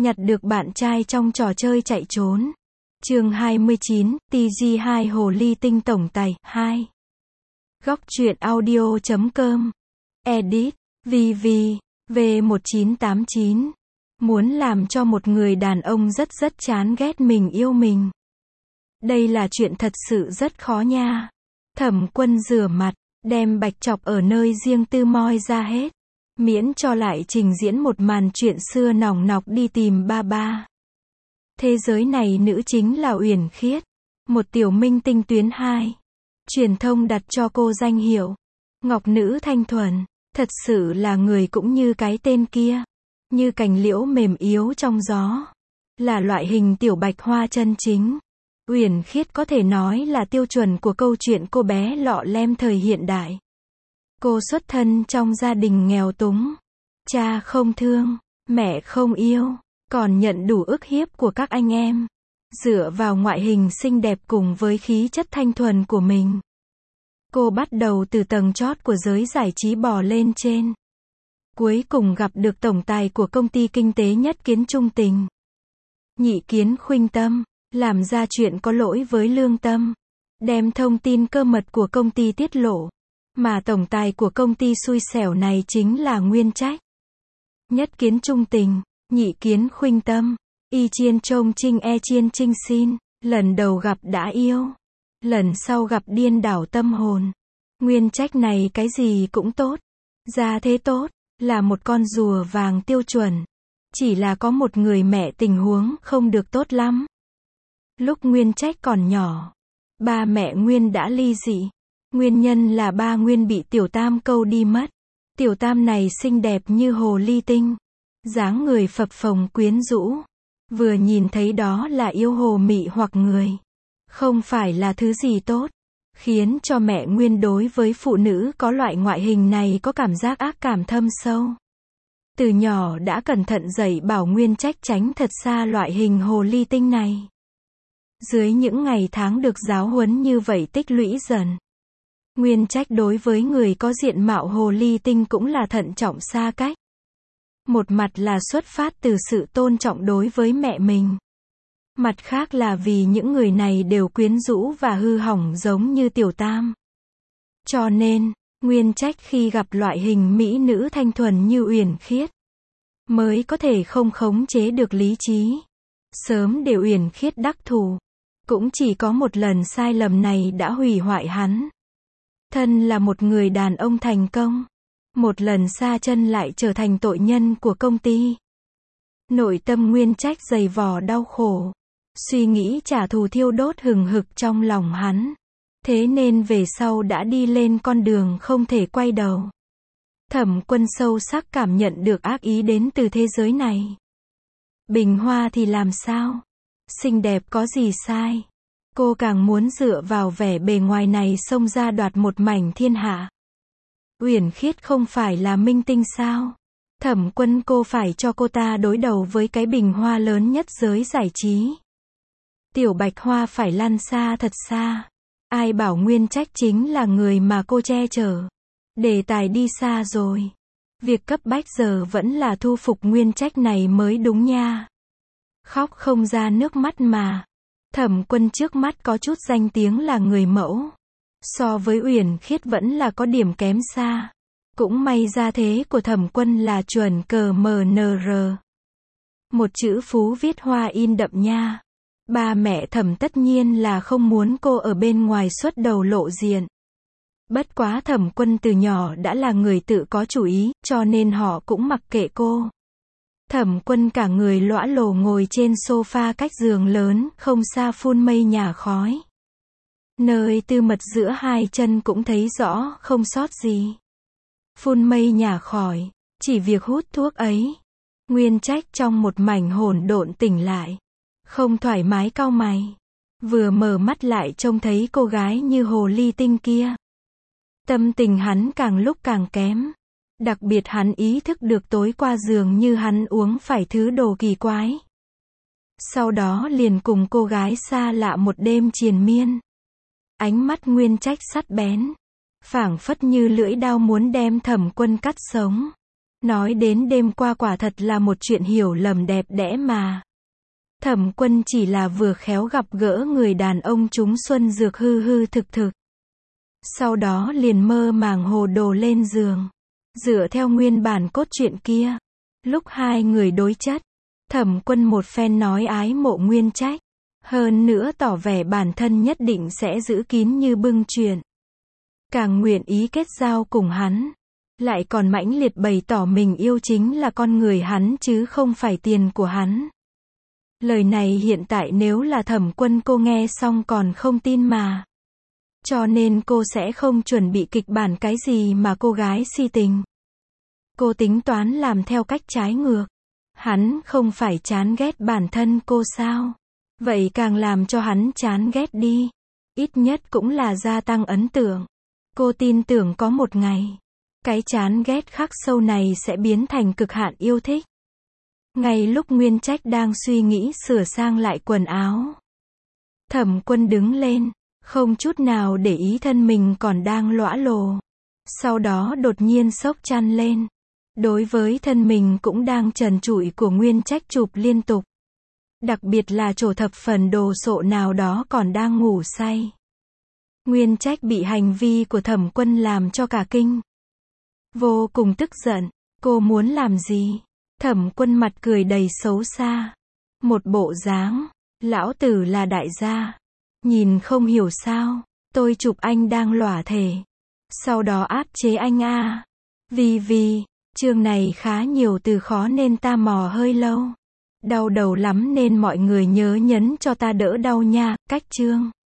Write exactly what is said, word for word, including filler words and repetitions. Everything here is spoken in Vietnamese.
Nhặt được bạn trai trong trò chơi chạy trốn. Chương hai mươi chín, tê giê hai Hồ ly tinh tổng tài, hai. Góc truyện audio chấm com. Edit, vê vê, vê một chín tám chín. Muốn làm cho một người đàn ông rất rất chán ghét mình yêu mình. Đây là chuyện thật sự rất khó nha. Thẩm Quân rửa mặt, đem bạch chọc ở nơi riêng tư moi ra hết. Miễn cho lại trình diễn một màn chuyện xưa nòng nọc đi tìm ba ba. Thế giới này nữ chính là Uyển Khiết, một tiểu minh tinh tuyến hai. Truyền thông đặt cho cô danh hiệu Ngọc Nữ Thanh Thuần. Thật sự là người cũng như cái tên kia, như cành liễu mềm yếu trong gió. Là loại hình tiểu bạch hoa chân chính. Uyển Khiết có thể nói là tiêu chuẩn của câu chuyện cô bé lọ lem thời hiện đại. Cô xuất thân trong gia đình nghèo túng. Cha không thương, mẹ không yêu, còn nhận đủ ức hiếp của các anh em. Dựa vào ngoại hình xinh đẹp cùng với khí chất thanh thuần của mình, cô bắt đầu từ tầng chót của giới giải trí bò lên trên. Cuối cùng gặp được tổng tài của công ty kinh tế Nhất Kiến Trung Tình. Nhị Kiến Khuynh Tâm, làm ra chuyện có lỗi với lương tâm. Đem thông tin cơ mật của công ty tiết lộ. Mà tổng tài của công ty xui xẻo này chính là Nguyên Trách. Nhất Kiến Trung Tình, Nhị Kiến Khuynh Tâm, Y Chiên Trông Trinh E Chiên Trinh Xin, lần đầu gặp đã yêu, lần sau gặp điên đảo tâm hồn. Nguyên Trách này cái gì cũng tốt, gia thế tốt, là một con rùa vàng tiêu chuẩn. Chỉ là có một người mẹ tình huống không được tốt lắm. Lúc Nguyên Trách còn nhỏ, ba mẹ Nguyên đã ly dị. Nguyên nhân là ba Nguyên bị Tiểu Tam câu đi mất. Tiểu Tam này xinh đẹp như hồ ly tinh, dáng người phập phồng quyến rũ. Vừa nhìn thấy đó là yêu hồ mị hoặc người. Không phải là thứ gì tốt. Khiến cho mẹ Nguyên đối với phụ nữ có loại ngoại hình này có cảm giác ác cảm thâm sâu. Từ nhỏ đã cẩn thận dạy bảo Nguyên Trách tránh thật xa loại hình hồ ly tinh này. Dưới những ngày tháng được giáo huấn như vậy tích lũy dần, Nguyên Trách đối với người có diện mạo hồ ly tinh cũng là thận trọng xa cách. Một mặt là xuất phát từ sự tôn trọng đối với mẹ mình. Mặt khác là vì những người này đều quyến rũ và hư hỏng giống như Tiểu Tam. Cho nên, Nguyên Trách khi gặp loại hình mỹ nữ thanh thuần như Uyển Khiết, mới có thể không khống chế được lý trí. Sớm để Uyển Khiết đắc thủ. Cũng chỉ có một lần sai lầm này đã hủy hoại hắn. Thân là một người đàn ông thành công, một lần sa chân lại trở thành tội nhân của công ty. Nội tâm Nguyên Trách dày vò đau khổ. Suy nghĩ trả thù thiêu đốt hừng hực trong lòng hắn. Thế nên về sau đã đi lên con đường không thể quay đầu. Thẩm Quân sâu sắc cảm nhận được ác ý đến từ thế giới này. Bình hoa thì làm sao? Xinh đẹp có gì sai? Cô càng muốn dựa vào vẻ bề ngoài này xông ra đoạt một mảnh thiên hạ. Uyển Khiết không phải là minh tinh sao? Thẩm Quân cô phải cho cô ta đối đầu với cái bình hoa lớn nhất giới giải trí. Tiểu bạch hoa phải lăn xa thật xa. Ai bảo Nguyên Trách chính là người mà cô che chở. Đề tài đi xa rồi. Việc cấp bách giờ vẫn là thu phục Nguyên Trách này mới đúng nha. Khóc không ra nước mắt mà. Thẩm Quân trước mắt có chút danh tiếng là người mẫu. So với Uyển Khiết vẫn là có điểm kém xa. Cũng may ra thế của Thẩm Quân là chuẩn cờ em en rờ. Một chữ phú viết hoa in đậm nha. Ba mẹ Thẩm tất nhiên là không muốn cô ở bên ngoài xuất đầu lộ diện. Bất quá Thẩm Quân từ nhỏ đã là người tự có chủ ý, cho nên họ cũng mặc kệ cô. Thẩm Quân cả người lõa lồ ngồi trên sofa cách giường lớn, không xa phun mây nhà khói. Nơi tư mật giữa hai chân cũng thấy rõ, không sót gì. Phun mây nhà khỏi, chỉ việc hút thuốc ấy. Nguyên Trách trong một mảnh hỗn độn tỉnh lại. Không thoải mái cau mày. Vừa mở mắt lại trông thấy cô gái như hồ ly tinh kia. Tâm tình hắn càng lúc càng kém. Đặc biệt hắn ý thức được tối qua dường như hắn uống phải thứ đồ kỳ quái. Sau đó liền cùng cô gái xa lạ một đêm triền miên. Ánh mắt Nguyên Trách sắt bén, phảng phất như lưỡi dao muốn đem Thẩm Quân cắt sống. Nói đến đêm qua quả thật là một chuyện hiểu lầm đẹp đẽ mà. Thẩm Quân chỉ là vừa khéo gặp gỡ người đàn ông trúng xuân dược hư hư thực thực. Sau đó liền mơ màng hồ đồ lên giường. Dựa theo nguyên bản cốt truyện kia, lúc hai người đối chất, Thẩm Quân một phen nói ái mộ Nguyên Trách. Hơn nữa tỏ vẻ bản thân nhất định sẽ giữ kín như bưng chuyện. Càng nguyện ý kết giao cùng hắn. Lại còn mãnh liệt bày tỏ mình yêu chính là con người hắn chứ không phải tiền của hắn. Lời này hiện tại nếu là Thẩm Quân cô nghe xong còn không tin mà. Cho nên cô sẽ không chuẩn bị kịch bản cái gì mà cô gái si tình. Cô tính toán làm theo cách trái ngược. Hắn không phải chán ghét bản thân cô sao? Vậy càng làm cho hắn chán ghét đi. Ít nhất cũng là gia tăng ấn tượng. Cô tin tưởng có một ngày, cái chán ghét khắc sâu này sẽ biến thành cực hạn yêu thích. Ngay lúc Nguyên Trách đang suy nghĩ sửa sang lại quần áo, Thẩm Quân đứng lên, không chút nào để ý thân mình còn đang lõa lồ. Sau đó đột nhiên xốc chăn lên. Đối với thân mình cũng đang trần trụi của Nguyên Trách chụp liên tục. Đặc biệt là chỗ thập phần đồ sộ nào đó còn đang ngủ say. Nguyên Trách bị hành vi của Thẩm Quân làm cho cả kinh. Vô cùng tức giận. Cô muốn làm gì? Thẩm Quân mặt cười đầy xấu xa. Một bộ dáng, lão tử là đại gia. Nhìn không hiểu sao, tôi chụp anh đang lỏa thể. Sau đó áp chế anh à. Vì vì, chương này khá nhiều từ khó nên ta mò hơi lâu. Đau đầu lắm nên mọi người nhớ nhấn cho ta đỡ đau nha, cách chương.